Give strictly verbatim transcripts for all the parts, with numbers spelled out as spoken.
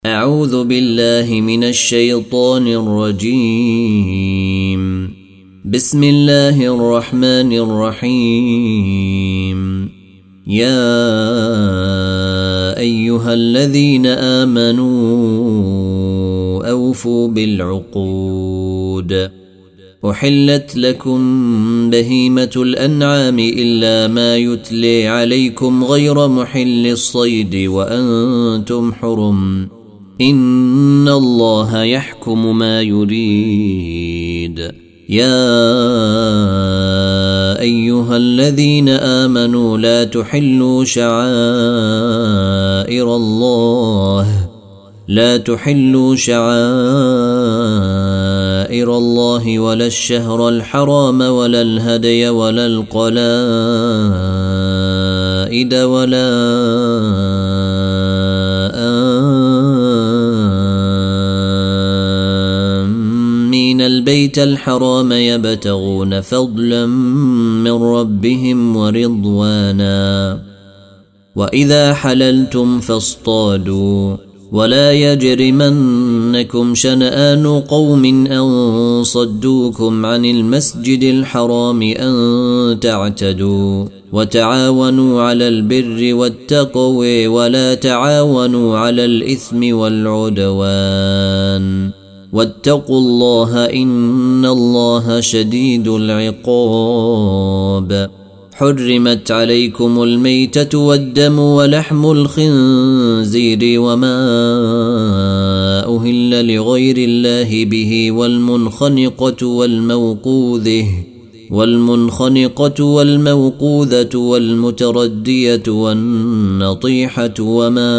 أعوذ بالله من الشيطان الرجيم. بسم الله الرحمن الرحيم. يا أيها الذين آمنوا أوفوا بالعقود. أحلت لكم بهيمة الأنعام إلا ما يتلي عليكم غير محل الصيد وأنتم حرم. إن الله يحكم ما يريد. يا أيها الذين آمنوا لا تحلوا شعائر الله لا تحلوا شعائر الله ولا الشهر الحرام ولا الهدي ولا القلائد ولا آمين البيت الحرام يبتغون فضلا من ربهم ورضوانا. وإذا حللتم فاصطادوا ولا يجرمنكم شنآن قوم أن صدوكم عن المسجد الحرام أن تعتدوا. وتعاونوا على البر والتقوى ولا تعاونوا على الإثم والعدوان. واتقوا الله إن الله شديد العقاب. حرمت عليكم الميتة والدم ولحم الخنزير وما أهل لغير الله به والمنخنقة والموقوذة والمنخنقة والموقوذة والمتردية والنطيحة وما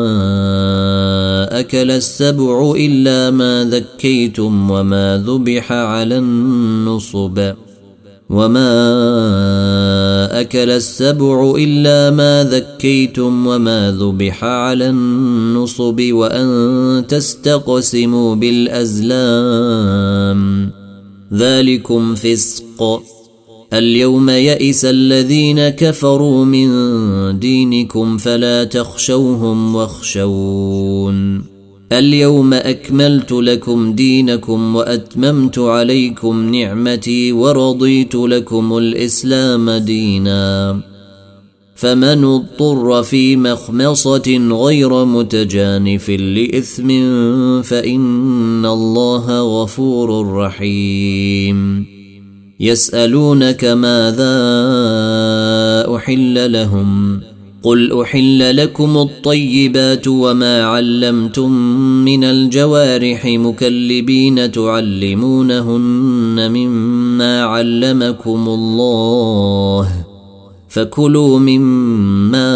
أكل السبع إلا ما ذكيتم وما ذبح على النصب وما أكل السبع إلا ما ذكيتم وما ذبح على النصب وأن تستقسموا بالأزلام ذلكم فسق. اليوم يئس الذين كفروا من دينكم فلا تخشوهم واخشون. اليوم أكملت لكم دينكم وأتممت عليكم نعمتي ورضيت لكم الإسلام دينا. فمن اضطر في مخمصة غير متجانف لإثم فإن الله غفور رحيم. يسألونك ماذا أحل لهم قل أحل لكم الطيبات وما علمتم من الجوارح مكلبين تعلمونهن مما علمكم الله فكلوا مما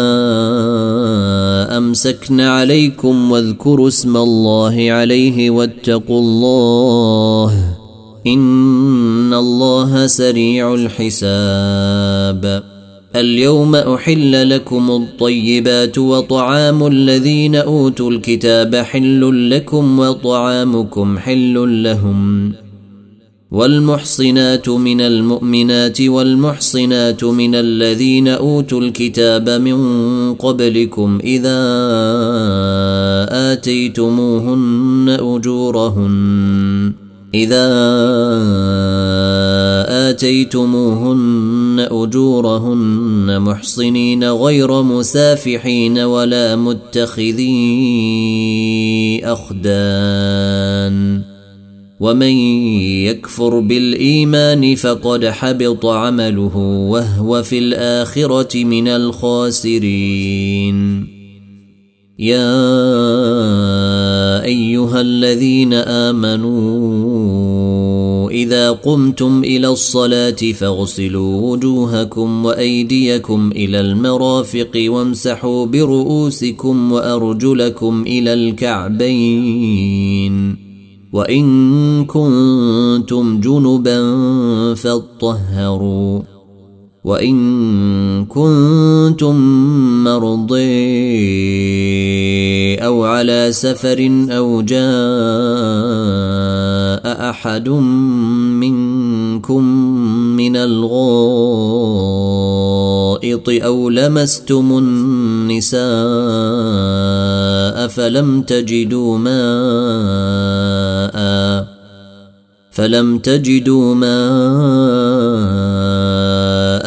أمسكن عليكم واذكروا اسم الله عليه واتقوا الله إن الله سريع الحساب. اليوم أحل لكم الطيبات وطعام الذين أوتوا الكتاب حل لكم وطعامكم حل لهم. والمحصنات من المؤمنات والمحصنات من الذين أوتوا الكتاب من قبلكم إذا آتيتموهن أجورهن إذا آتيتموهن أجورهن محصنين غير مسافحين ولا متخذي أخدان. ومن يكفر بالإيمان فقد حبط عمله وهو في الآخرة من الخاسرين. يا أيها الذين آمنوا إذا قمتم إلى الصلاة فاغسلوا وجوهكم وأيديكم إلى المرافق وامسحوا برؤوسكم وأرجلكم إلى الكعبين وإن كنتم جنبا فاطهروا وإن كنتم مرضى أو على سفر أو جاء أحد منكم من الغائط الغائط أو لمستم النساء فلم تجدوا ماء فلم تجدوا ماء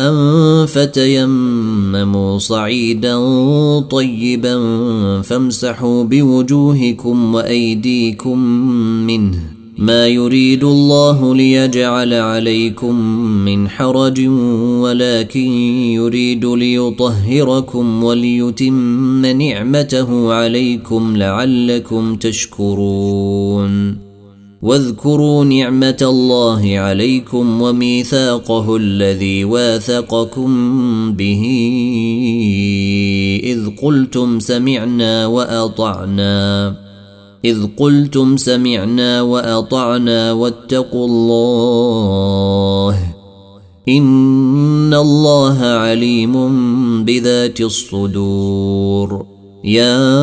فتيمموا صعيدا طيبا فامسحوا بوجوهكم وأيديكم منه ما يريد الله ليجعل عليكم من حرج ولكن يريد ليطهركم وليتم نعمته عليكم لعلكم تشكرون واذكروا نعمة الله عليكم وميثاقه الذي واثقكم به إذ قلتم سمعنا وأطعنا إذ قلتم سمعنا وأطعنا واتقوا الله إن الله عليم بذات الصدور يا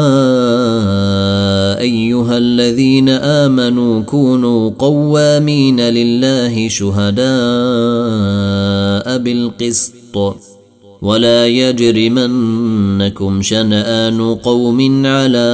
أيها الذين آمنوا كونوا قوامين لله شهداء بالقسط ولا يجرمنكم شنآن قوم على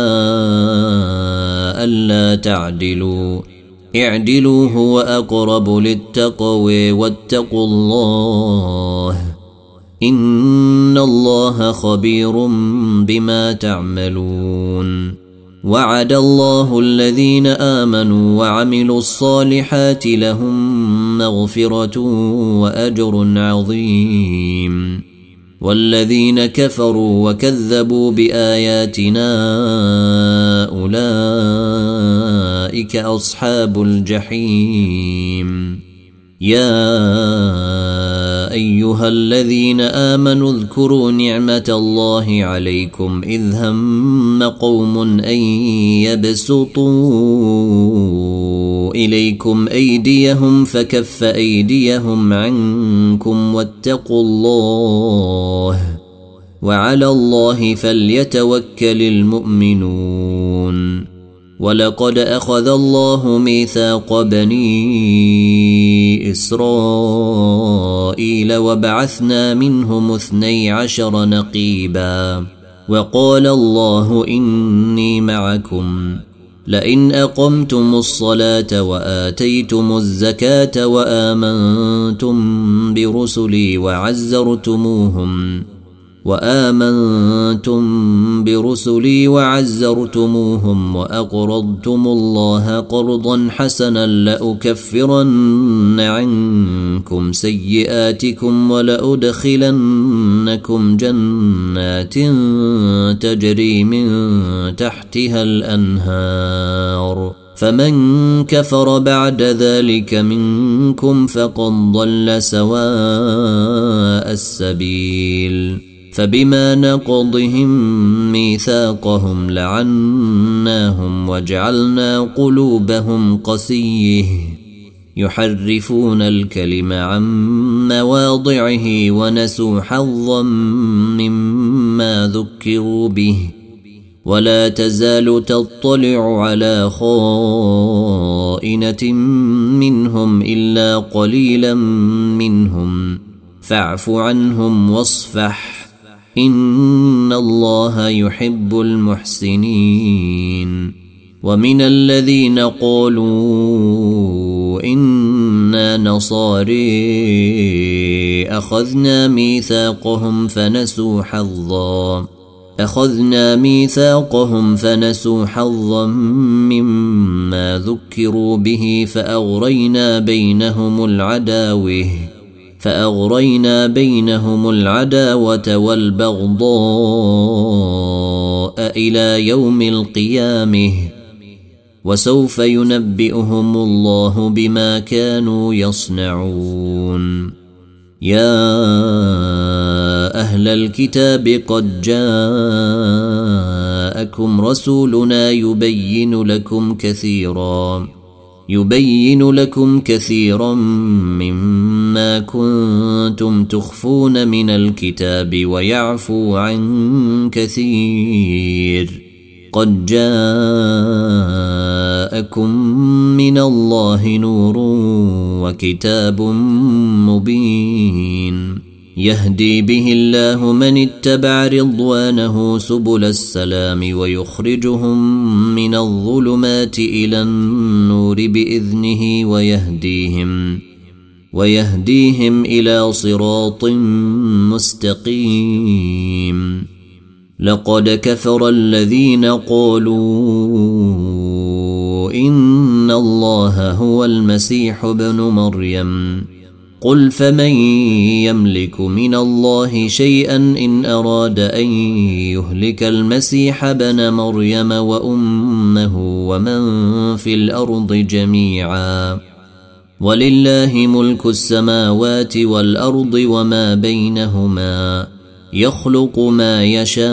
ألا تعدلوا اعدلوا هو أقرب للتقوى واتقوا الله إن الله خبير بما تعملون وعد الله الذين آمنوا وعملوا الصالحات لهم مغفرة وأجر عظيم والذين كفروا وكذبوا بآياتنا أولئك أصحاب الجحيم يا أيها الذين آمنوا اذكروا نعمة الله عليكم إذ هم قوم أن يبسطوا إليكم أيديهم فكف أيديهم عنكم واتقوا الله وعلى الله فليتوكل المؤمنون ولقد أخذ الله ميثاق بني إسرائيل وبعثنا منهم اثني عشر نقيبا وقال الله إني معكم لئن أقمتم الصلاة وآتيتم الزكاة وآمنتم برسلي وعزرتموهم وآمنتم برسلي وعزرتموهم وأقرضتم الله قرضا حسنا لأكفرن عنكم سيئاتكم ولأدخلنكم جنات تجري من تحتها الأنهار فمن كفر بعد ذلك منكم فقد ضل سواء السبيل فبما نقضهم ميثاقهم لعناهم وجعلنا قلوبهم قسيه يحرفون الكلم عن مواضعه ونسوا حظا مما ذكروا به ولا تزال تطلع على خائنة منهم إلا قليلا منهم فاعف عنهم واصفح إن الله يحب المحسنين ومن الذين قالوا إنا نصاري أخذنا ميثاقهم فنسوا حظا أخذنا ميثاقهم فنسوا حظا مما ذكروا به فأغرينا بينهم العداوة فأغرينا بينهم العداوة والبغضاء إلى يوم القيامة وسوف ينبئهم الله بما كانوا يصنعون يا أهل الكتاب قد جاءكم رسولنا يبين لكم كثيرا يبين لكم كثيرا مما كنتم تخفون من الكتاب ويعفو عن كثير قد جاءكم من الله نور وكتاب مبين يهدي به الله من اتبع رضوانه سبل السلام ويخرجهم من الظلمات إلى النور بإذنه ويهديهم ويهديهم إلى صراط مستقيم. لقد كفر الذين قالوا إن الله هو المسيح ابن مريم قل فمن يملك من الله شيئا إن أراد أن يهلك المسيح ابن مريم وأمه ومن في الأرض جميعا ولله ملك السماوات والأرض وما بينهما يخلق ما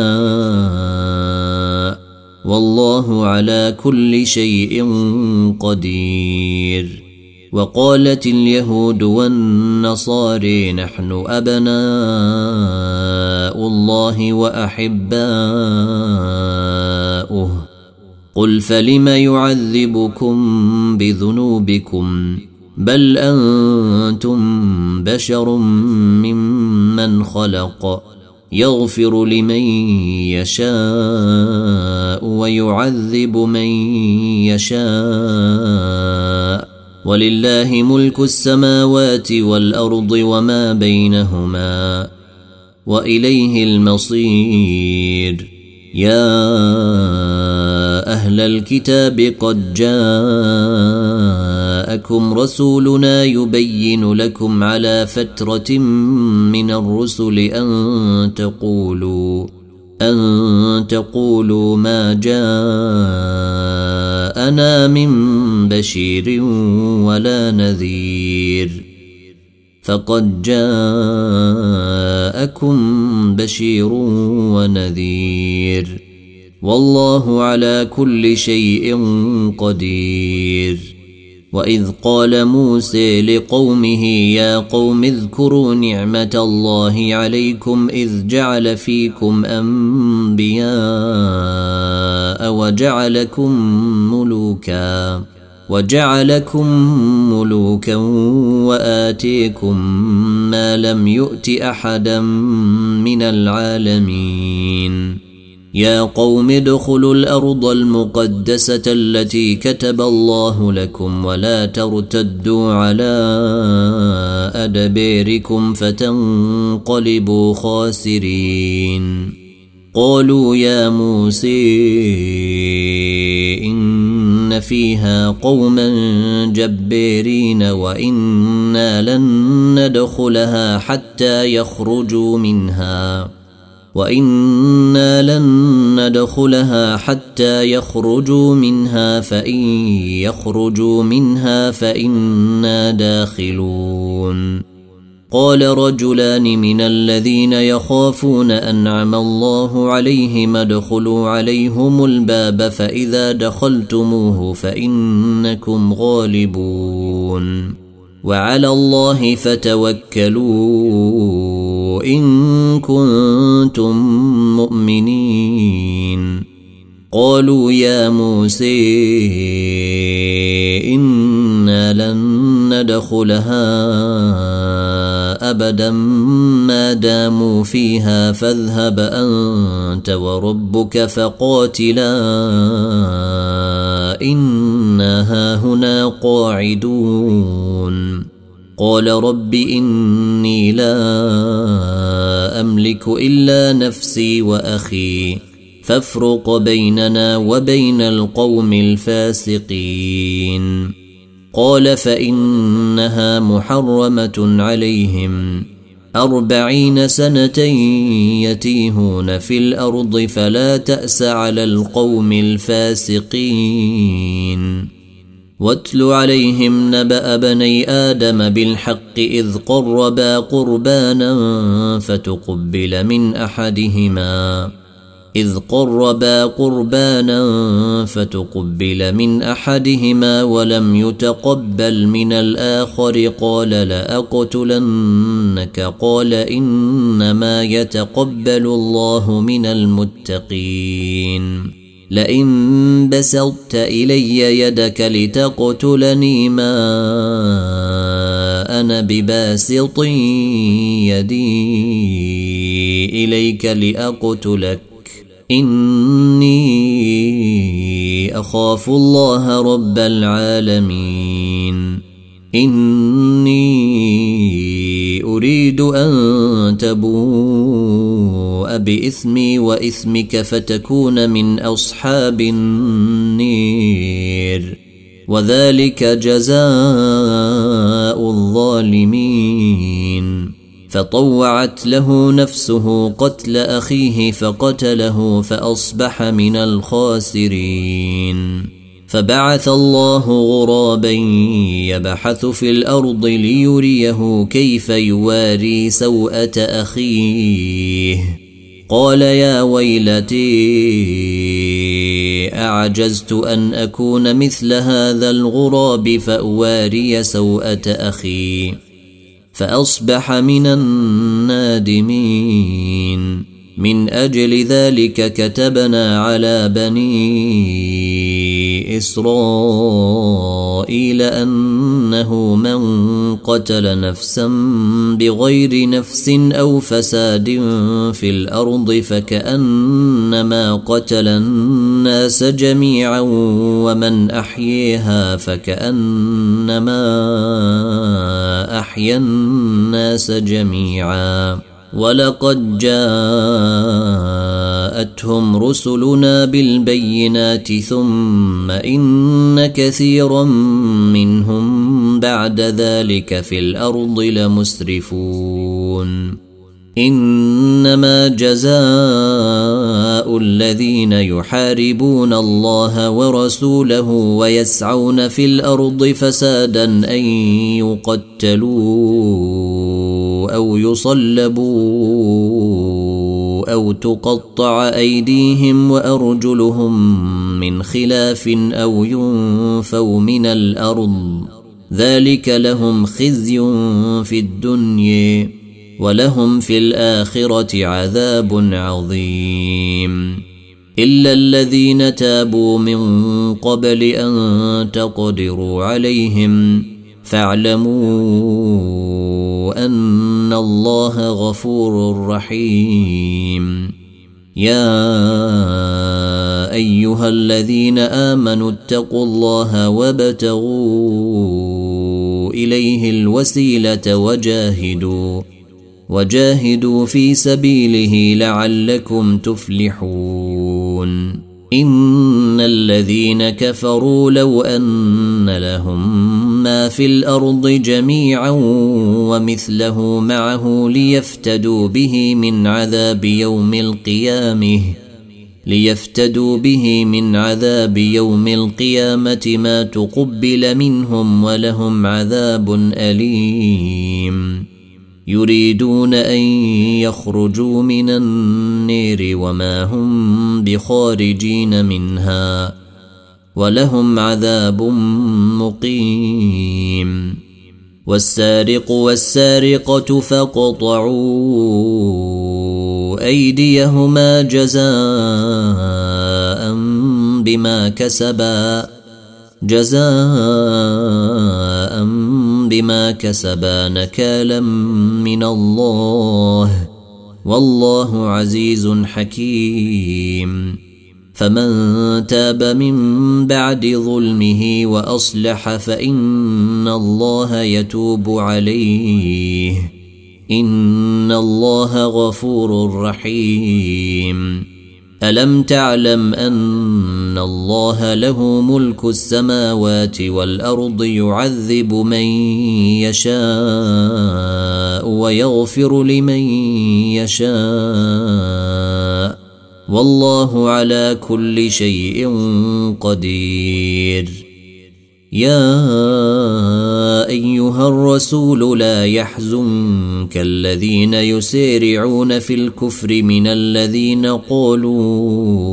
يشاء والله على كل شيء قدير. وقالت اليهود والنصارى نحن أبناء الله وأحباؤه قل فلم يعذبكم بذنوبكم بل أنتم بشر ممن خلق يغفر لمن يشاء ويعذب من يشاء ولله ملك السماوات والأرض وما بينهما وإليه المصير. يا أهل الكتاب قد جاءكم رسولنا يبين لكم على فترة من الرسل أن تقولوا أن تقولوا ما جاءنا من بشير ولا نذير فقد جاءكم بشير ونذير والله على كل شيء قدير. وإذ قال موسى لقومه يا قوم اذكروا نعمة الله عليكم إذ جعل فيكم أنبياء وجعلكم ملوكا وجعلكم ملوكا وآتيكم ما لم يؤت أحدا من العالمين. يا قوم ادخلوا الأرض المقدسة التي كتب الله لكم ولا ترتدوا على أدباركم فتنقلبوا خاسرين. قالوا يا موسى إن فيها قوما جبارين وإنا لن ندخلها حتى يخرجوا منها وإنا لن ندخلها حتى يخرجوا منها فإن يخرجوا منها فإنا داخلون. قال رجلان من الذين يخافون أنعم الله عليهم ادخلوا عليهم الباب فإذا دخلتموه فإنكم غالبون وعلى الله فتوكلوا إن كنتم مؤمنين. قالوا يا موسى إنا لن ندخلها أبدا ما داموا فيها فاذهب أنت وربك فقاتلا إنا هاهنا قاعدون. قال رب إني لا أملك إلا نفسي وأخي فافرق بيننا وبين القوم الفاسقين. قال فإنها محرمة عليهم أربعين سنة يتيهون في الأرض فلا تأس على القوم الفاسقين. واتل عليهم نبأ بني آدم بالحق إذ قربا قربانا فتقبل من أحدهما إذ قربا قربانا فتقبل من أحدهما ولم يتقبل من الآخر قال لأقتلنك قال إنما يتقبل الله من المتقين. لئن بسطت إلي يدك لتقتلني ما أنا بباسط يدي إليك لأقتلك إني أخاف الله رب العالمين إني أريد أن تبوء بإثمي وإثمك فتكون من أصحاب النير وذلك جزاء الظالمين فطوعت له نفسه قتل أخيه فقتله فأصبح من الخاسرين فبعث الله غرابا يبحث في الأرض ليريه كيف يواري سوءة أخيه قال يا ويلتي أعجزت أن أكون مثل هذا الغراب فأواري سوءة أخي فأصبح من النادمين من أجل ذلك كتبنا على بني إسرائيل أنه من قتل نفسا بغير نفس أو فساد في الأرض فكأنما قتل الناس جميعا ومن أحييها فكأنما أحيا الناس جميعا ولقد جاءتهم رسلنا بالبينات ثم إن كثيرا منهم بعد ذلك في الأرض لمسرفون إنما جزاء الذين يحاربون الله ورسوله ويسعون في الأرض فسادا أن يقتلوا أو يصلبوا أو تقطع أيديهم وأرجلهم من خلاف أو ينفوا من الأرض ذلك لهم خزي في الدنيا ولهم في الآخرة عذاب عظيم إلا الذين تابوا من قبل أن تقدروا عليهم فاعلموا أن الله غفور رحيم يا أيها الذين آمنوا اتقوا الله وابتغوا إليه الوسيلة وجاهدوا وجاهدوا في سبيله لعلكم تفلحون إن الذين كفروا لو أن لهم ما في الأرض جميعا ومثله معه ليفتدوا به من عذاب يوم القيامة ليفتدوا به من عذاب يوم القيامة ما تقبل منهم ولهم عذاب أليم يريدون أن يخرجوا من النير وما هم بخارجين منها ولهم عذاب مقيم والسارق والسارقة فاقطعوا أيديهما جزاء بما كسبا جزاء بما كسبا نكالا من الله والله عزيز حكيم فمن تاب من بعد ظلمه وأصلح فإن الله يتوب عليه إن الله غفور رحيم ألم تعلم أن الله له ملك السماوات والأرض يعذب من يشاء ويغفر لمن يشاء والله على كل شيء قدير يا أيها الرسول لا يحزنك الذين يسارعون في الكفر من الذين قالوا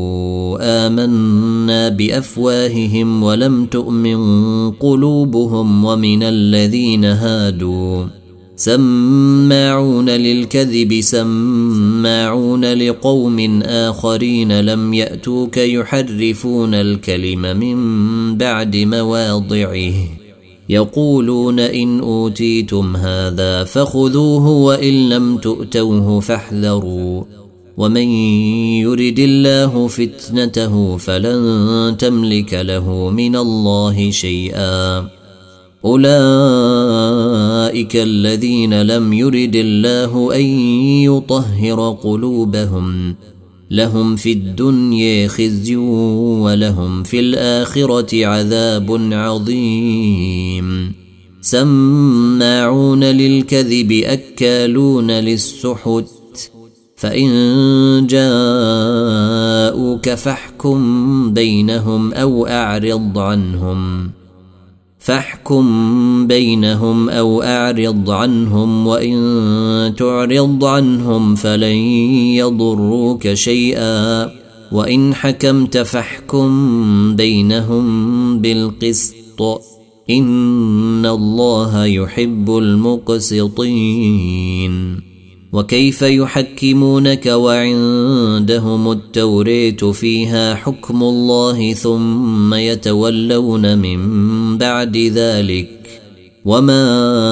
آمنا بأفواههم ولم تؤمن قلوبهم ومن الذين هادوا سماعون للكذب سماعون لقوم آخرين لم يأتوك يحرفون الكلم من بعد مواضعه يقولون إن أوتيتم هذا فخذوه وإن لم تؤتوه فاحذروا ومن يرد الله فتنته فلن تملك له من الله شيئا أولئك الذين لم يرد الله أن يطهر قلوبهم لهم في الدنيا خزي ولهم في الآخرة عذاب عظيم سماعون للكذب أكالون للسحت فإن جاءوك فاحكم بينهم أو أعرض عنهم فاحكم بينهم أو أعرض عنهم وإن تعرض عنهم فلن يضروك شيئا وإن حكمت فاحكم بينهم بالقسط إن الله يحب المقسطين وكيف يحكمونك وعندهم التوراة فيها حكم الله ثم يتولون من بعد ذلك وما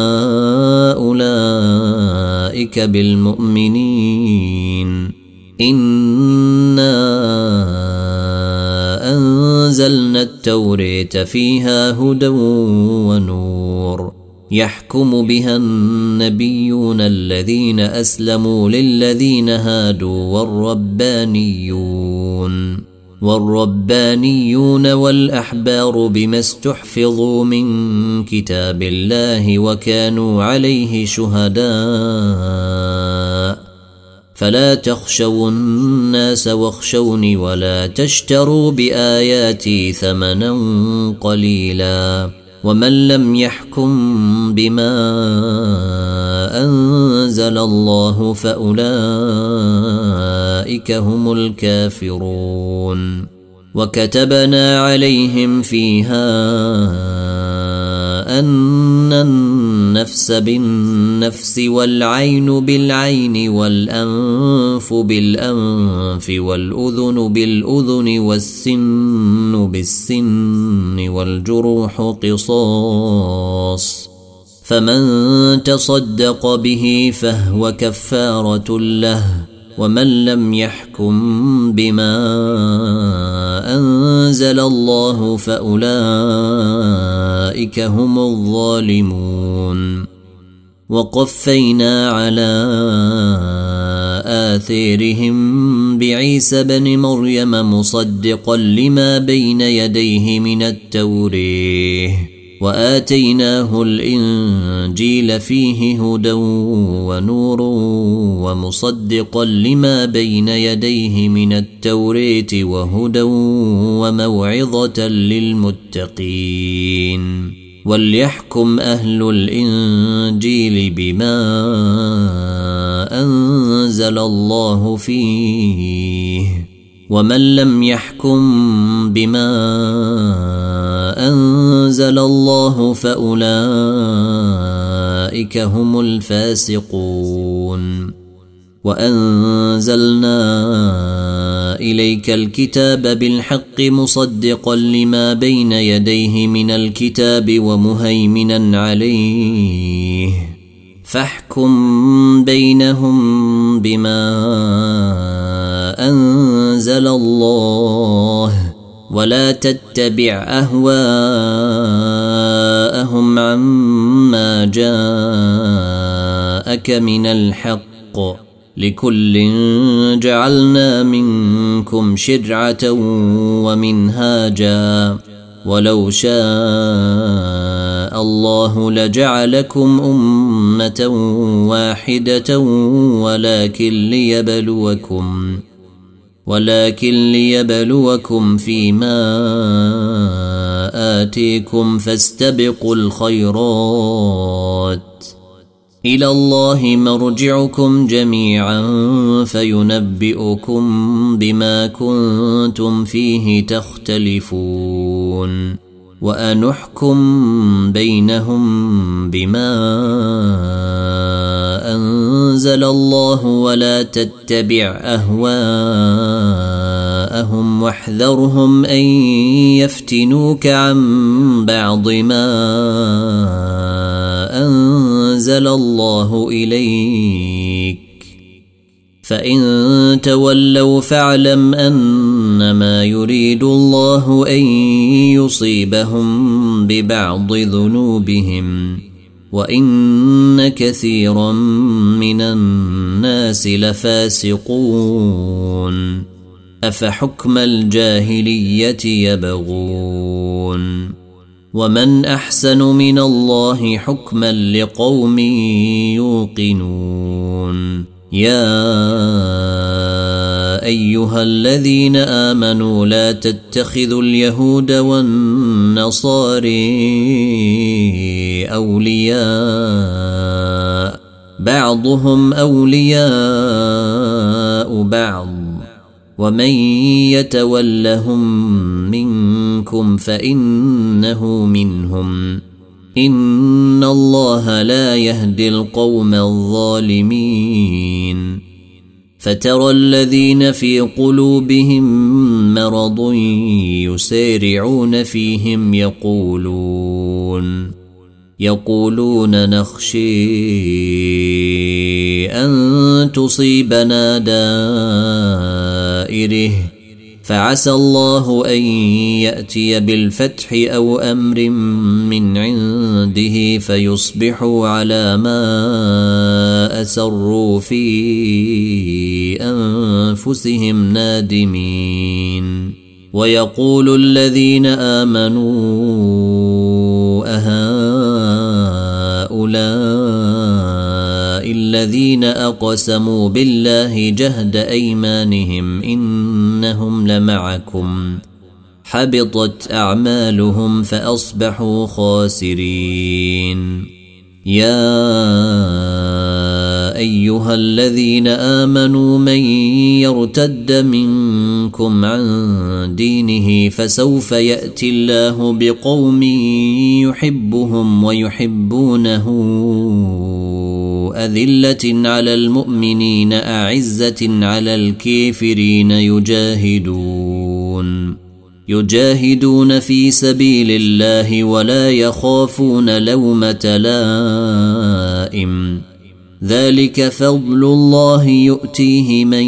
أولئك بالمؤمنين إنا أنزلنا التوراة فيها هدى ونور يحكم بها النبيون الذين أسلموا للذين هادوا والربانيون والربانيون والأحبار بما استحفظوا من كتاب الله وكانوا عليه شهداء فلا تخشوا الناس واخشوني ولا تشتروا بآياتي ثمنا قليلا ومن لم يحكم بما أنزل الله فأولئك هم الكافرون وكتبنا عليهم فيها أن النفس بالنفس والعين بالعين والأنف بالأنف والأذن بالأذن والسن بالسن والجروح قصاص فمن تصدق به فهو كفارة له ومن لم يحكم بما أنزل الله فأولئك هم الظالمون وقفينا على آثارهم بعيسى بن مريم مصدقا لما بين يديه من التوراة وآتيناه الإنجيل فيه هدى ونور ومصدقا لما بين يديه من التوراة وهدى وموعظة للمتقين وليحكم أهل الإنجيل بما أنزل الله فيه ومن لم يحكم بما أنزل الله فأولئك هم الفاسقون وأنزلنا إليك الكتاب بالحق مصدقا لما بين يديه من الكتاب ومهيمنا عليه فاحكم بينهم بما أنزل الله ولا تتبع أهواءهم عما جاءك من الحق لكل جعلنا منكم شرعة ومنهاجا ولو شاء الله لجعلكم أمة واحدة ولكن ليبلوكم ولكن ليبلوكم فيما آتيكم فاستبقوا الخيرات إلى الله مرجعكم جميعا فينبئكم بما كنتم فيه تختلفون وأن احكم بينهم بما أنزل الله ولا تتبع أهواءهم واحذرهم أن يفتنوك عن بعض ما أنزل الله إليك فإن تولوا فاعلم أنما يريد الله أن يصيبهم ببعض ذنوبهم وإن كثيرا من الناس لفاسقون أفحكم الجاهلية يبغون ومن أحسن من الله حكما لقوم يوقنون يا أيها الذين آمنوا لا تتخذوا اليهود والنصاري أولياء بعضهم أولياء بعض ومن يتولهم منكم فإنه منهم إن الله لا يهدي القوم الظالمين فترى الذين في قلوبهم مرض يسارعون فيهم يقولون يقولون نخشي أن تصيبنا دائرة فعسى الله أن يأتي بالفتح أو أمر من عنده فيصبحوا على ما أسروا في أنفسهم نادمين ويقول الذين آمنوا أهؤلاء الذين أقسموا بالله جهد أيمانهم إنهم لمعكم حبطت أعمالهم فأصبحوا خاسرين يا أيها الذين آمنوا من يرتد منكم عن دينه فسوف يأتي الله بقوم يحبهم ويحبونه أذلة على المؤمنين أعزة على الكافرين يجاهدون يجاهدون في سبيل الله ولا يخافون لومة لائم ذلك فضل الله يؤتيه من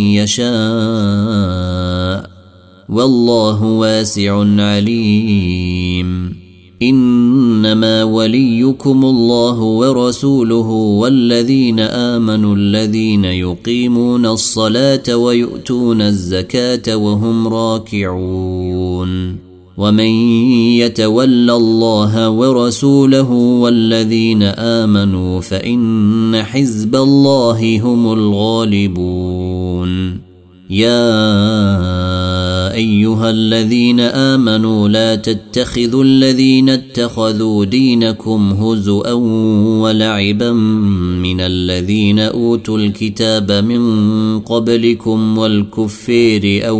يشاء والله واسع عليم إنما وليكم الله ورسوله والذين آمنوا الذين يقيمون الصلاة ويؤتون الزكاة وهم راكعون ومن يتول الله ورسوله والذين آمنوا فإن حزب الله هم الغالبون يا أيها الذين آمنوا لا تتخذوا الذين اتخذوا دينكم هزؤا ولعبا من الذين أوتوا الكتاب من قبلكم والكفار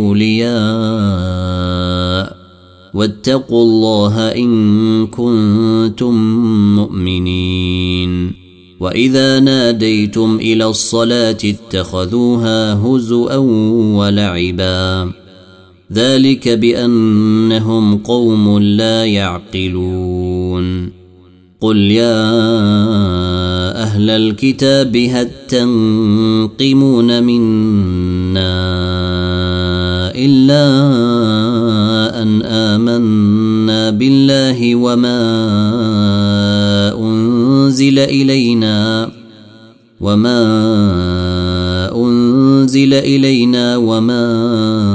أولياء واتقوا الله إن كنتم مؤمنين وإذا ناديتم إلى الصلاة اتخذوها هزؤا ولعبا ذلك بأنهم قوم لا يعقلون قل يا أهل الكتاب هل تنقمون منا إلا أن آمنا بالله وما أنزل إلينا وما أنزل إلينا وما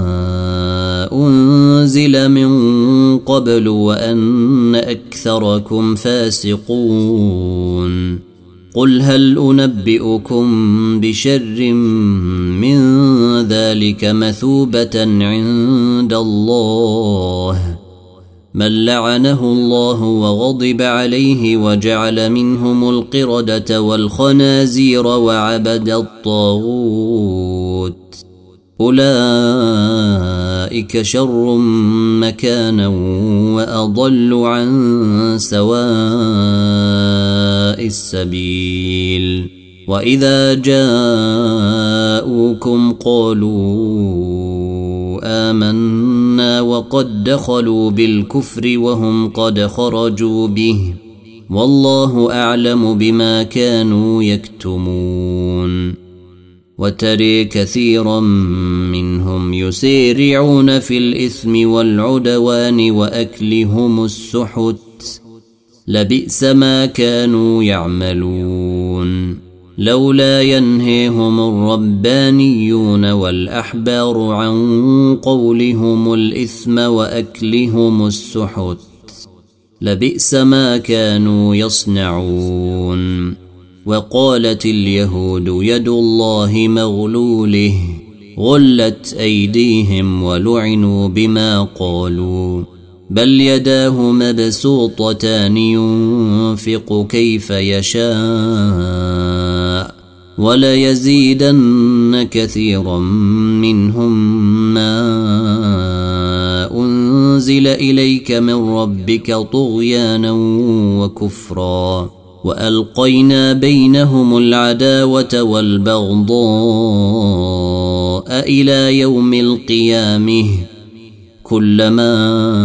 أنزل من قبل وأن أكثركم فاسقون قل هل أنبئكم بشر من ذلك مثوبة عند الله من لعنه الله وغضب عليه وجعل منهم القردة والخنازير وعبد الطاغوت أولئك شر مكانا وأضل عن سواء السبيل وإذا جاءوكم قالوا آمنا وقد دخلوا بالكفر وهم قد خرجوا به والله أعلم بما كانوا يكتمون وترى كثيرا منهم يسارعون في الإثم والعدوان وأكلهم السحت لبئس ما كانوا يعملون لولا ينهيهم الربانيون والأحبار عن قولهم الإثم وأكلهم السحت لبئس ما كانوا يصنعون وقالت اليهود يد الله مغلوله غلت أيديهم ولعنوا بما قالوا بل يداه مبسوطتان ينفق كيف يشاء وليزيدن كثيرا منهم ما أنزل إليك من ربك طغيانا وكفرا وألقينا بينهم العداوة والبغضاء إلى يوم القيامة كلما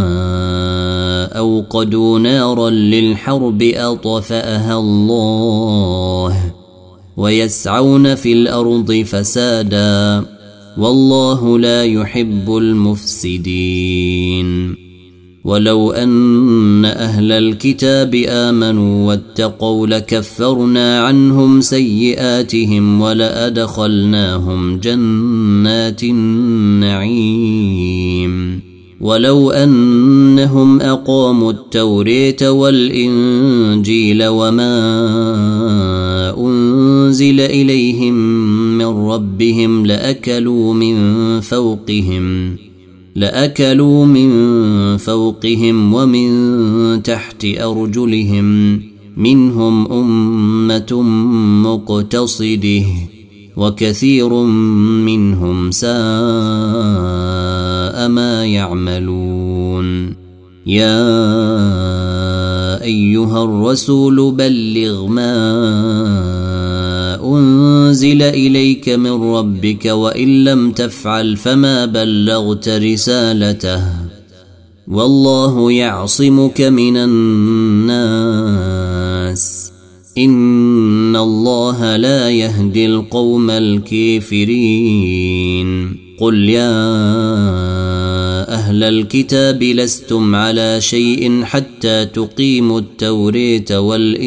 أوقدوا نارا للحرب أطفأها الله ويسعون في الأرض فسادا والله لا يحب المفسدين ولو أن أهل الكتاب آمنوا واتقوا لكفرنا عنهم سيئاتهم ولأدخلناهم جنات النعيم ولو أنهم أقاموا التوراة والإنجيل وما أنزل إليهم من ربهم لأكلوا من فوقهم لأكلوا من فوقهم ومن تحت أرجلهم منهم أمة مقتصده وكثير منهم ساء ما يعملون يا أيها الرسول بلغ ما أنزل إليك من ربك وإن لم تفعل فما بلغت رسالته والله يعصمك من الناس إن الله لا يهدي القوم الكافرين قل يا أهل الكتاب لستم على شيء حتى تقيموا التوراة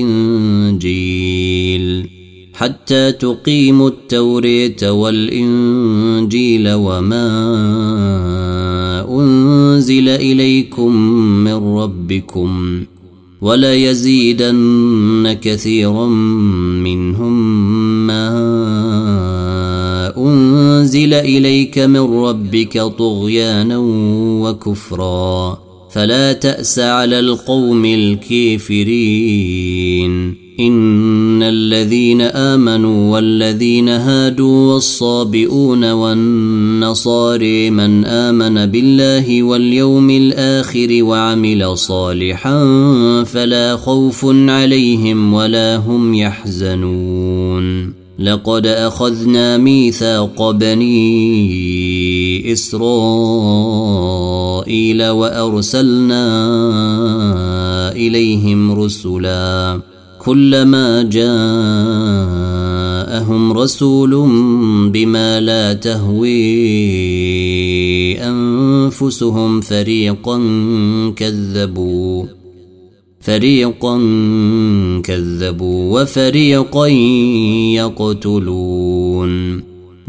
والإنجيل حتى تقيموا التوراة والإنجيل وما أنزل إليكم من ربكم ولا يزيدن كثيرا منهم ما أنزل إليك من ربك طغيانا وكفرا فلا تأس على القوم الكافرين إن الذين آمنوا والذين هادوا والصابئون والنصارى من آمن بالله واليوم الآخر وعمل صالحا فلا خوف عليهم ولا هم يحزنون لقد أخذنا ميثاق بني إسرائيل وأرسلنا إليهم رسلا كلما جاءهم رسول بما لا تهوي أنفسهم فريقا كذبوا فريقا كذبوا وفريقا يقتلون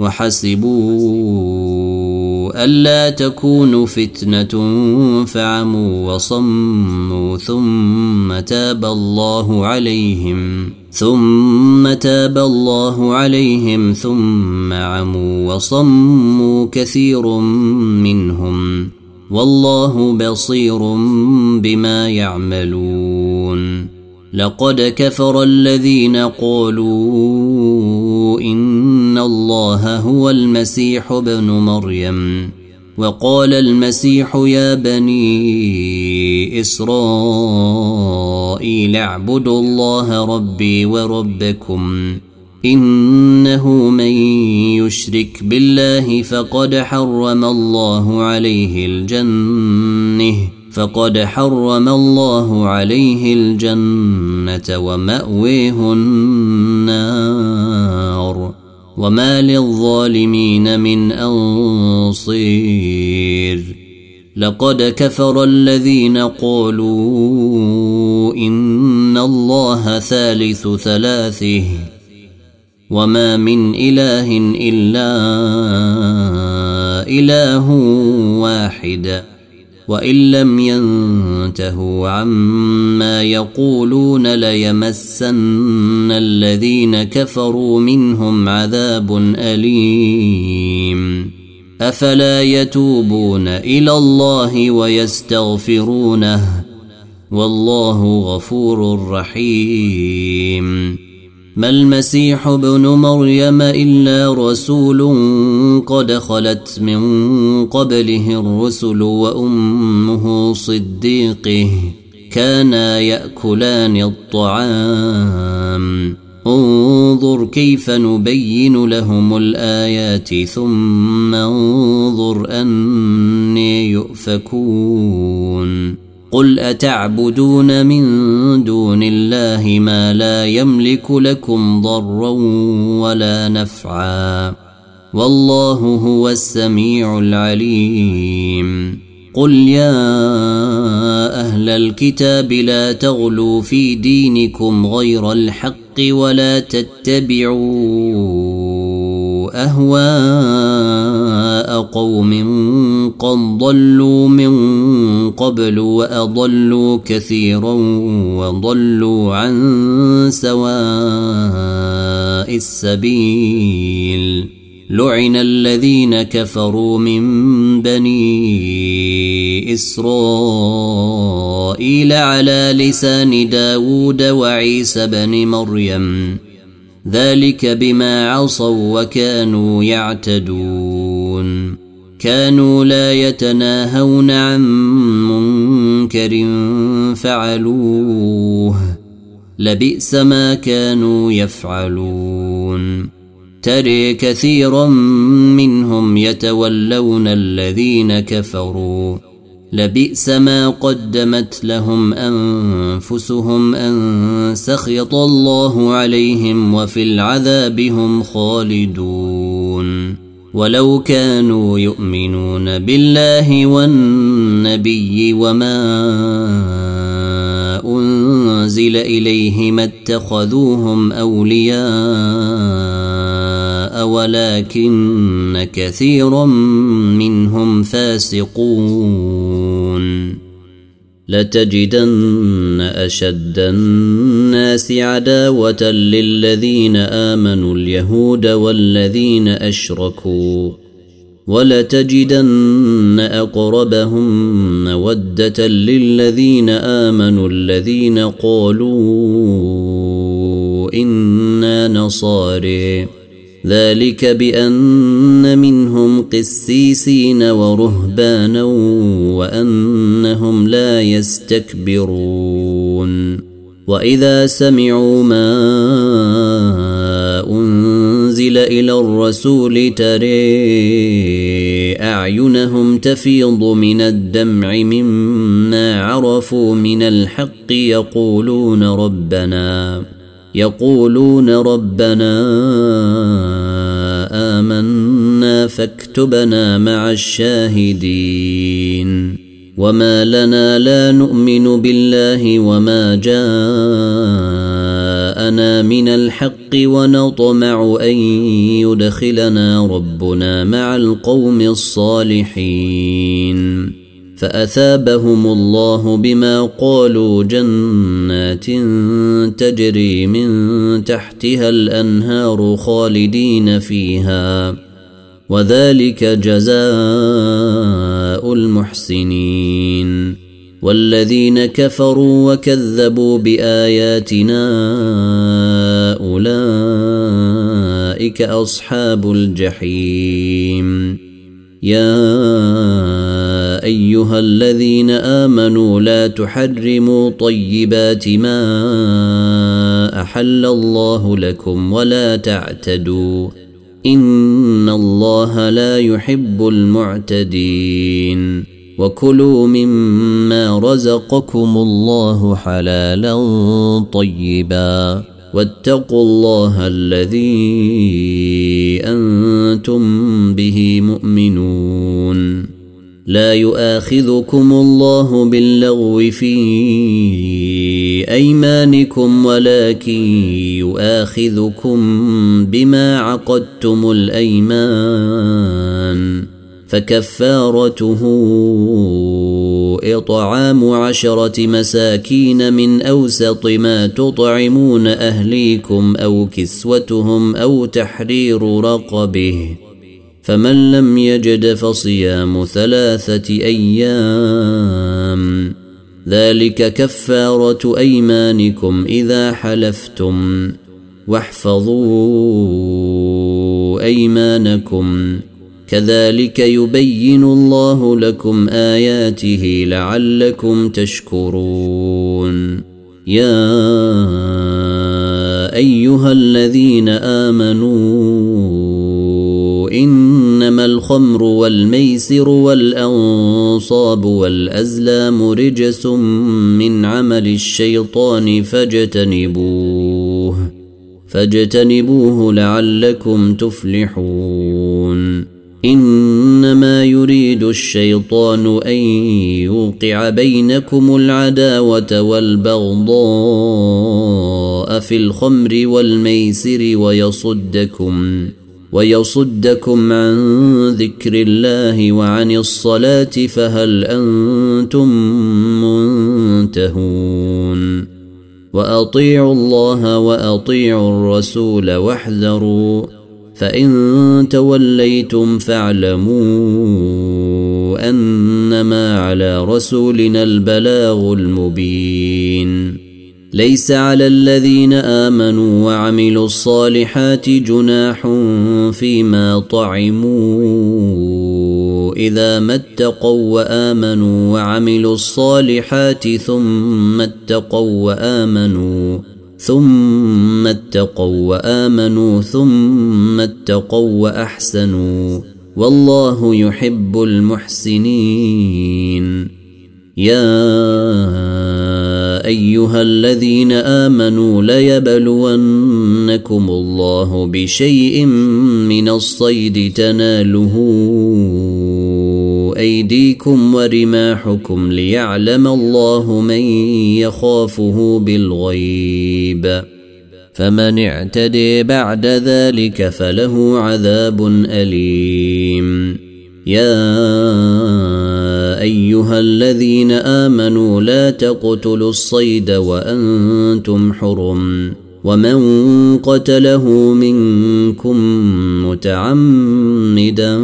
وحسبوا ألا تكون فتنة فعموا وصموا ثم تاب الله عليهم ثم تاب الله عليهم ثم عموا وصموا كثير منهم والله بصير بما يعملون لقد كفر الذين قالوا إن الله هو المسيح ابن مريم وقال المسيح يا بني إسرائيل اعبدوا الله ربي وربكم إنه من يشرك بالله فقد حرم الله عليه الجنة فقد حرم الله عليه الجنة ومأويه النار وما للظالمين من أنصير لقد كفر الذين قالوا إن الله ثالث ثلاثه وما من إله إلا إله واحد وإن لم ينتهوا عما يقولون ليمسن الذين كفروا منهم عذاب أليم أفلا يتوبون إلى الله ويستغفرونه والله غفور رحيم ما المسيح ابن مريم إلا رسول قد خلت من قبله الرسل وأمه صديقه كانا يأكلان الطعام انظر كيف نبين لهم الآيات ثم انظر أني يؤفكون قل أتعبدون من دون الله ما لا يملك لكم ضرا ولا نفعا والله هو السميع العليم قل يا أهل الكتاب لا تغلوا في دينكم غير الحق ولا تتبعوا أهواء قوم قد ضلوا من قبل وأضلوا كثيرا وضلوا عن سواء السبيل لعن الذين كفروا من بني إسرائيل على لسان داود وعيسى بن مريم ذلك بما عصوا وكانوا يعتدون كانوا لا يتناهون عن منكر فعلوه لبئس ما كانوا يفعلون ترى كثيرا منهم يتولون الذين كفروا لبئس ما قدمت لهم أنفسهم أن سخط الله عليهم وفي العذاب هم خالدون ولو كانوا يؤمنون بالله والنبي وما أنزل إليه ما اتخذوهم أولياء ولكن كثيرا منهم فاسقون لتجدن أشد الناس عداوة للذين آمنوا اليهود والذين أشركوا ولتجدن أقربهم مودة للذين آمنوا الذين قالوا إنا نصارى ذلك بأن منهم قسيسين ورهبانا وأنهم لا يستكبرون وإذا سمعوا ما أنزل إلى الرسول ترى أعينهم تفيض من الدمع مما عرفوا من الحق يقولون ربنا يقولون ربنا آمنا فاكتبنا مع الشاهدين وما لنا لا نؤمن بالله وما جاءنا من الحق ونطمع أن يدخلنا ربنا مع القوم الصالحين فأثابهم الله بما قالوا جنات تجري من تحتها الأنهار خالدين فيها وذلك جزاء المحسنين والذين كفروا وكذبوا بآياتنا أولئك أصحاب الجحيم. يا أيها الذين آمنوا لا تحرموا طيبات ما أحل الله لكم ولا تعتدوا إن الله لا يحب المعتدين. وكلوا مما رزقكم الله حلالا طيبا واتقوا الله الذي أنتم به مؤمنون. لا يؤاخذكم الله باللغو في أيمانكم ولكن يؤاخذكم بما عقدتم الأيمان فكفارته إطعام عشرة مساكين من أوسط ما تطعمون أهليكم أو كسوتهم أو تحرير رقبه فمن لم يجد فصيام ثلاثة أيام ذلك كفارة أيمانكم إذا حلفتم واحفظوا أيمانكم كذلك يبين الله لكم آياته لعلكم تشكرون. يا أيها الذين آمنوا إنما الخمر والميسر والأنصاب والأزلام رجس من عمل الشيطان فاجتنبوه فاجتنبوه لعلكم تفلحون. إنما يريد الشيطان أن يوقع بينكم العداوة والبغضاء في الخمر والميسر ويصدكم ويصدكم عن ذكر الله وعن الصلاة فهل أنتم منتهون. وأطيعوا الله وأطيعوا الرسول واحذروا فإن توليتم فاعلموا أنما على رسولنا البلاغ المبين. ليس على الذين آمنوا وعملوا الصالحات جناح فيما طعموا إذا ما اتقوا وآمنوا وعملوا الصالحات ثم اتقوا وآمنوا ثم اتقوا وآمنوا ثم اتقوا وأحسنوا والله يحب المحسنين. يا أيها الذين آمنوا ليبلونكم الله بشيء من الصيد تناله أيديكم ورماحكم ليعلم الله من يخافه بالغيب فمن اعتدي بعد ذلك فله عذاب أليم. يا أيها الذين آمنوا لا تقتلوا الصيد وأنتم حرم ومن قتله منكم متعمدا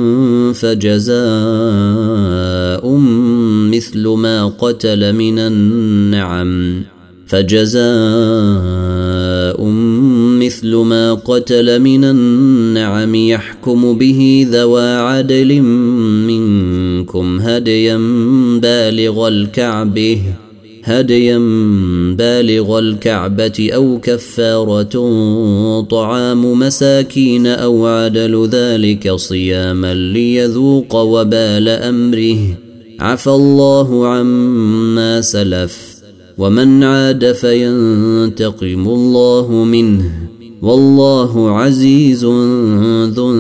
فجزاء مثل ما قتل من النعم فجزاء مثل ما قتل من النعم يحكم به ذوى عدل منكم هديا بالغ الكعبة هديا بالغ الكعبة أو كفارة طعام مساكين أو عدل ذلك صياما ليذوق وبال أمره عفى الله عما سلف ومن عاد فينتقم الله منه والله عزيز ذو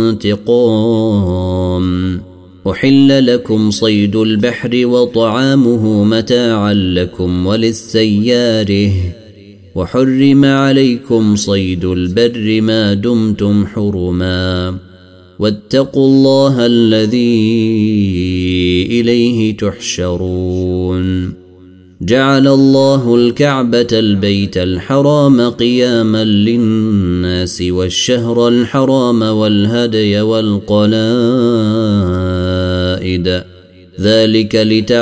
انتقام. أحل لكم صيد البحر وطعامه متاعا لكم وللسياره وحرم عليكم صيد البر ما دمتم حرما واتقوا الله الذي إليه تحشرون. جعل الله الكعبة البيت الحرام قياما للناس والشهر الحرام والهدي والقلائد ذلك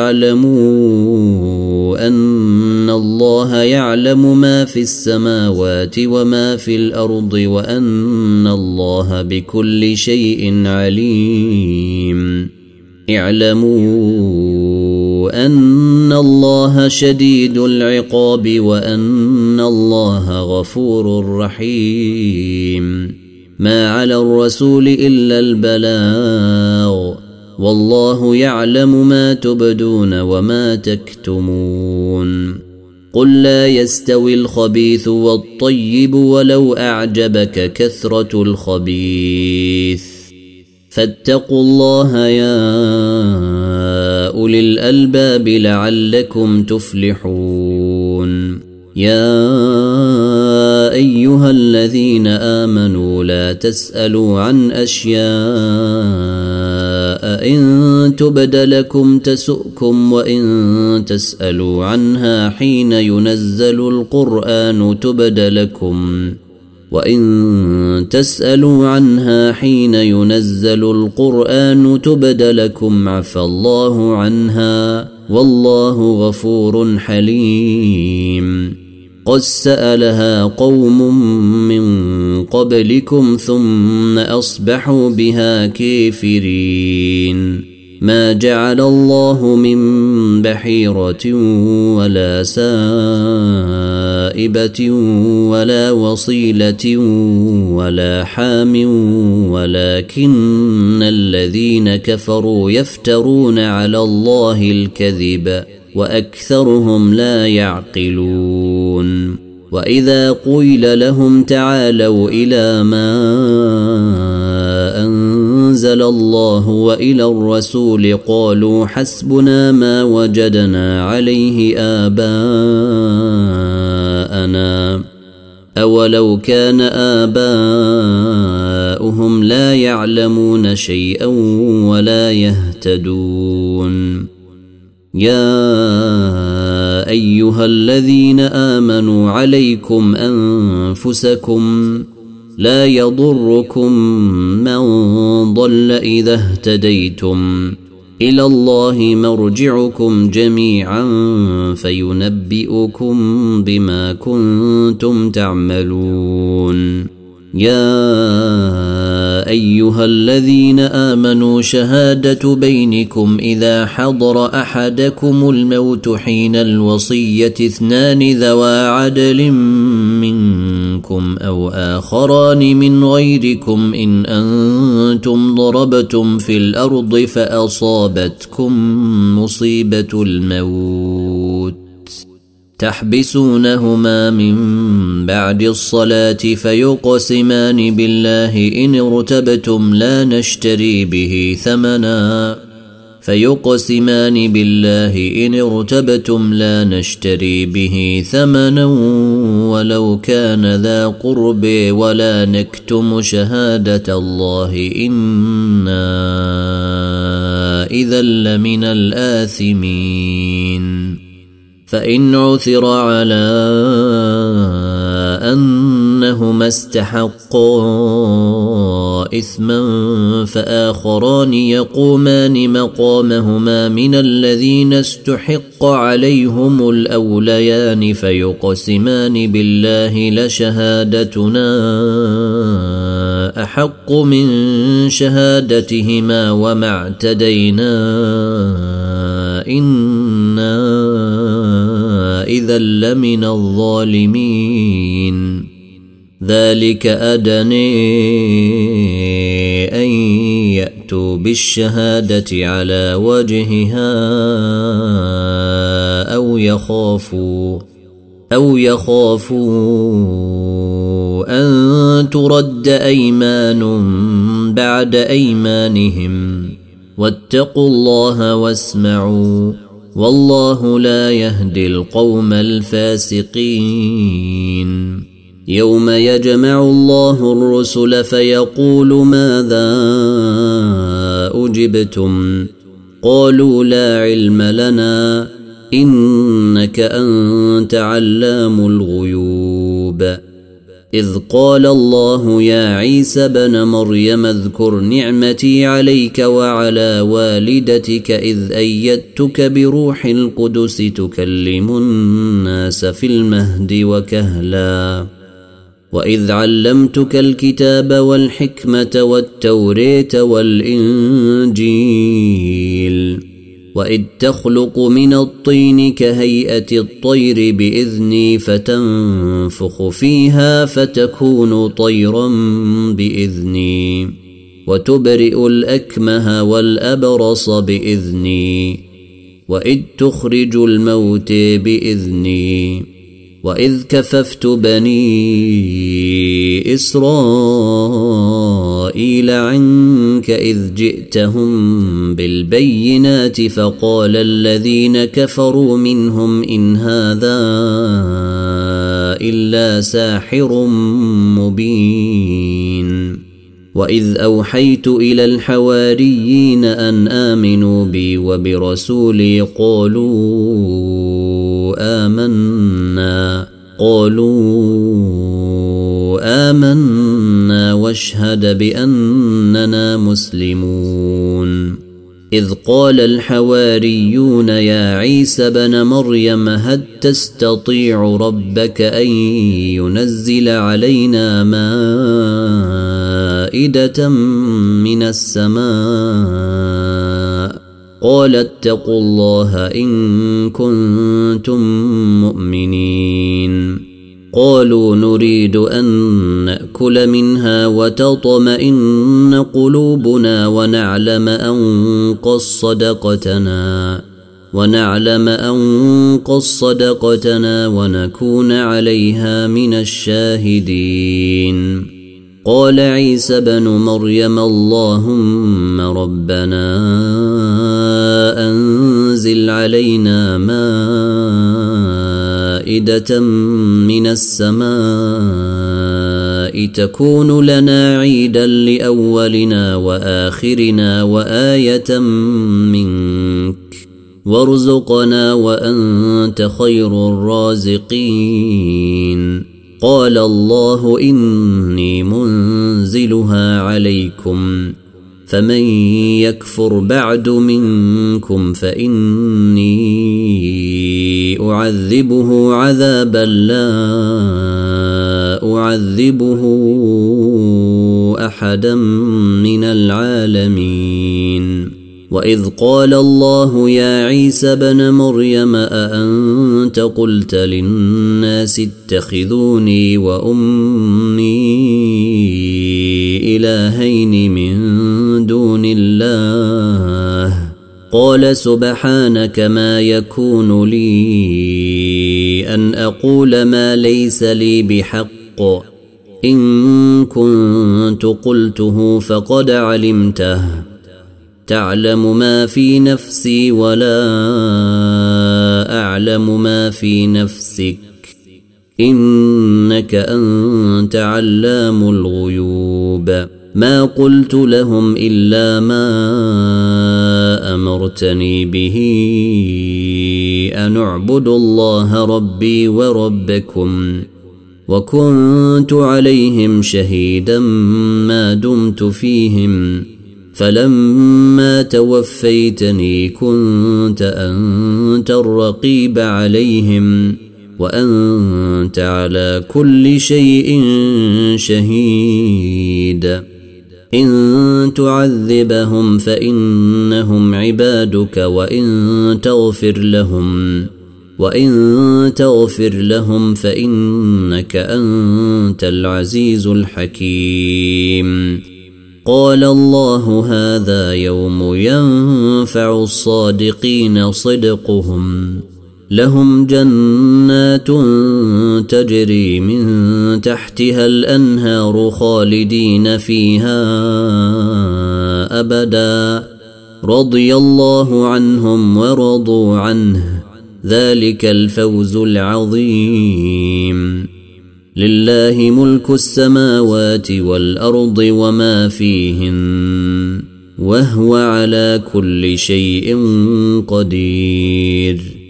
لتعلموا أن الله يعلم ما في السماوات وما في الأرض وأن الله بكل شيء عليم. اعلموا أن الله شديد العقاب وأن الله غفور رحيم. ما على الرسول إلا البلاغ والله يعلم ما تبدون وما تكتمون. قل لا يستوي الخبيث والطيب ولو أعجبك كثرة الخبيث فاتقوا الله يا أولي الألباب لعلكم تفلحون. يا أيها الذين آمنوا لا تسألوا عن أشياء إن تبد لكم تسؤكم وإن تسألوا عنها حين ينزل القرآن تبد لكم وإن تسألوا عنها حين ينزل القرآن تبد لكم عفى الله عنها والله غفور حليم. قد سألها قوم من قبلكم ثم أصبحوا بها كافرين. ما جعل الله من بحيرة ولا سائبة ولا وصيلة ولا حام ولكن الذين كفروا يفترون على الله الكذب وأكثرهم لا يعقلون. وإذا قيل لهم تعالوا إلى ما أنزل الله وإلى الرسول قالوا حسبنا ما وجدنا عليه آباءنا أولو كان آباؤهم لا يعلمون شيئا ولا يهتدون. يا أيها الذين آمنوا عليكم أنفسكم لا يضركم من ضل إذا اهتديتم إلى الله مرجعكم جميعا فينبئكم بما كنتم تعملون. يا أيها الذين آمنوا شهادة بينكم إذا حضر أحدكم الموت حين الوصية اثنان ذوى عدل منكم أو آخران من غيركم إن أنتم ضربتم في الأرض فأصابتكم مصيبة الموت تحبسونهما من بعد الصلاة فيقسمان بالله إن ارتبتم لا نشتري به ثمنا فيقسمان بالله إن ارتبتم لا نشتري به ثمنا ولو كان ذا قرب ولا نكتم شهادة الله إنا إذا لمن الآثمين. فإن عثر على أنهما استحقا إثما فآخران يقومان مقامهما من الذين استحق عليهم الأوليان فيقسمان بالله لشهادتنا أحق من شهادتهما وما اعتدينا إنا إذا لمن الظالمين. ذلك أدني أن يأتوا بالشهادة على وجهها أو يخافوا أو يخافوا أن ترد أيمان بعد أيمانهم واتقوا الله واسمعوا والله لا يهدي القوم الفاسقين. يوم يجمع الله الرسل فيقول ماذا أجبتم قالوا لا علم لنا إنك أنت علام الغيوب. إذ قال الله يا عيسى ابن مريم اذكر نعمتي عليك وعلى والدتك إذ أيدتك بروح القدس تكلم الناس في المهد وكهلا وإذ علمتك الكتاب والحكمة والتوريت والإنجيل وإذ تخلق من الطين كهيئة الطير بإذني فتنفخ فيها فتكون طيرا بإذني وتبرئ الأكمه والأبرص بإذني وإذ تخرج الموت بإذني وإذ كففت بني إسرائيل عنك إذ جئتهم بالبينات فقال الذين كفروا منهم إن هذا إلا ساحر مبين وإذ أوحيت إلى الحواريين أن آمنوا بي وبرسولي قالوا آمنا قالوا آمنا واشهد بأننا مسلمون إذ قال الحواريون يا عيسى ابن مريم هل تستطيع ربك أن ينزل علينا مائدة من السماء قال اتقوا الله إن كنتم مؤمنين قالوا نريد أن نأكل منها وتطمئن قلوبنا ونعلم أن قد صدقتنا ونعلم أن قد صدقتنا ونكون عليها من الشاهدين قال عيسى ابن مريم اللهم ربنا أنزل علينا مائدة من السماء تكون لنا عيدا لأولنا وآخرنا وآية منك وارزقنا وأنت خير الرازقين قال الله إني منزلها عليكم فمن يكفر بعد منكم فإني أعذبه عذابا لا أعذبه أحدا من العالمين وإذ قال الله يا عيسى ابن مريم أأنت قلت للناس اتخذوني وأمي إلهين من دون الله قال سبحانك ما يكون لي أن أقول ما ليس لي بحق إن كنت قلته فقد علمته تعلم ما في نفسي ولا أعلم ما في نفسك إنك أنت علام الغيوب ما قلت لهم إلا ما أمرتني به أن اعبدوا الله ربي وربكم وكنت عليهم شهيدا ما دمت فيهم فلما توفيتني كنت أنت الرقيب عليهم وأنت على كل شيء شهيد إن تعذبهم فإنهم عبادك وإن تغفر لهم وإن تغفر لهم فإنك أنت العزيز الحكيم قال الله هذا يوم ينفع الصادقين صدقهم لهم جنات تجري من تحتها الأنهار خالدين فيها أبدا رضي الله عنهم ورضوا عنه ذلك الفوز العظيم لله ملك السماوات والأرض وما فيهن وهو على كل شيء قدير